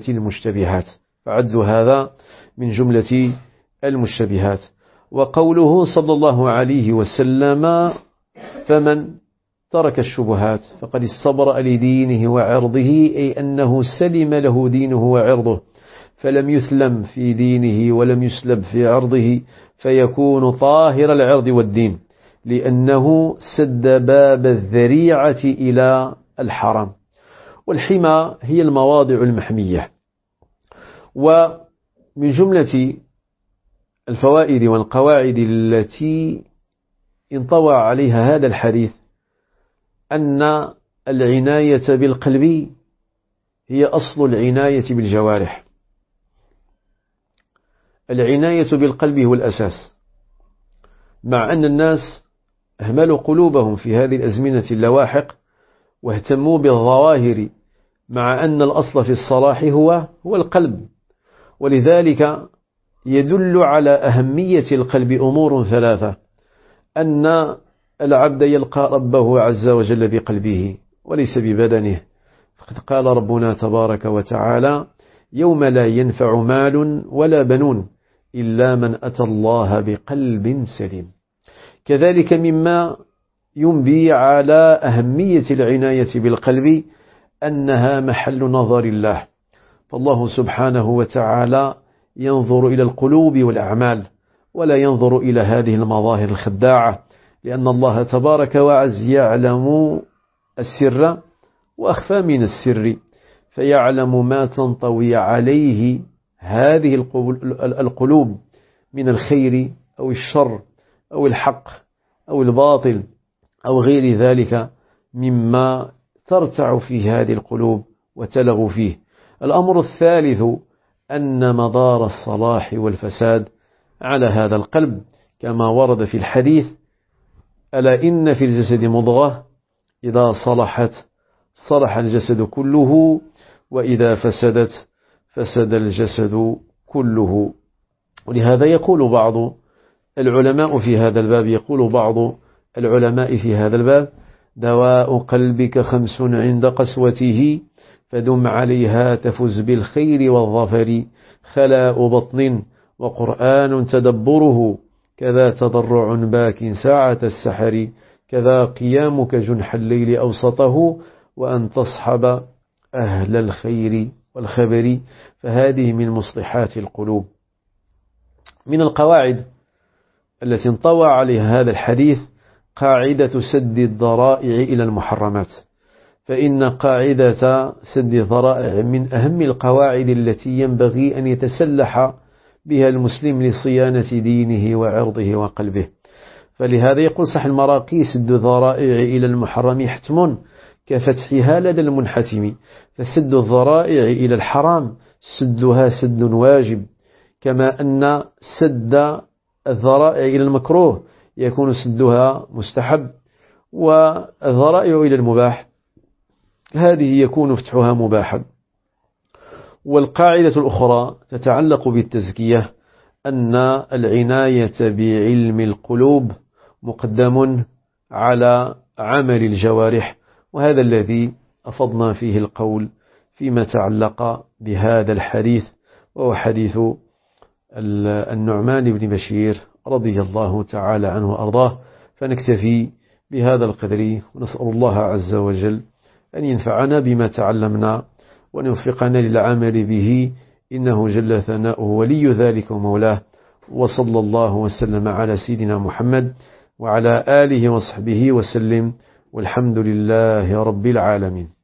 المشتبهات. وقوله صلى الله عليه وسلم: فمن ترك الشبهات فقد استبرأ لدينه وعرضه، أي أنه سلم له دينه وعرضه، فلم يثلم في دينه ولم يسلب في عرضه، فيكون طاهر العرض والدين، لأنه سد باب الذريعة إلى الحرام. والحمى هي المواضع المحمية. ومن جملة الفوائد والقواعد التي انطوى عليها هذا الحديث أن العناية بالقلب هي أصل العناية بالجوارح. العناية بالقلب هو الأساس، مع أن الناس أهملوا قلوبهم في هذه الأزمنة اللواحق واهتموا بالظواهر، مع أن الأصل في الصلاح هو القلب. ولذلك يدل على أهمية القلب أمور ثلاثة: أن العبد يلقى ربه عز وجل بقلبه وليس ببدنه، فقد قال ربنا تبارك وتعالى: يوم لا ينفع مال ولا بنون إلا من أتى الله بقلب سليم. كذلك مما ينبي على أهمية العناية بالقلب أنها محل نظر الله، فالله سبحانه وتعالى ينظر إلى القلوب والأعمال ولا ينظر إلى هذه المظاهر الخداعة، لأن الله تبارك وعز يعلم السر وأخفى من السر، فيعلم ما تنطوي عليه هذه القلوب من الخير أو الشر أو الحق أو الباطل أو غير ذلك مما ترتع في هذه القلوب وتلغ فيه. الأمر الثالث أن مدار الصلاح والفساد على هذا القلب، كما ورد في الحديث: ألا إن في الجسد مضغة إذا صلحت صلح الجسد كله وإذا فسدت فسد الجسد كله. ولهذا يقول بعض العلماء في هذا الباب: دواء قلبك 5 عند قسوته، فدم عليها تفز بالخير والظفر، خلاء بطن وقرآن تدبره، كذا تضرع باك ساعة السحر، كذا قيامك جنح الليل أوسطه، وأن تصحب أهل الخير والخبر. فهذه من مصلحات القلوب. من القواعد التي انطوى عليها هذا الحديث قاعدة سد الذرائع إلى المحرمات، فإن قاعدة سد الذرائع من أهم القواعد التي ينبغي أن يتسلح بها المسلم لصيانة دينه وعرضه وقلبه. فلهذا يقول صاحب المراقي: سد الذرائع إلى المحرم حتم كفتحها لدى المنحتم، فسد الذرائع إلى الحرام سدها سد واجب، كما أن سد الذرائع إلى المكروه يكون سدها مستحب، والذرائع إلى المباح هذه يكون فتحها مباحا. والقاعدة الأخرى تتعلق بالتزكية، أن العناية بعلم القلوب مقدم على عمل الجوارح، وهذا الذي أفضنا فيه القول فيما تعلق بهذا الحديث، وهو حديث النعمان بن بشير رضي الله تعالى عنه وأرضاه. فنكتفي بهذا القدر، ونسأل الله عز وجل أن ينفعنا بما تعلمنا وأن يوفقنا للعمل به، إنه جل ثناؤه ولي ذلك ومولاه. وصلى الله وسلم على سيدنا محمد وعلى آله وصحبه وسلم، والحمد لله رب العالمين.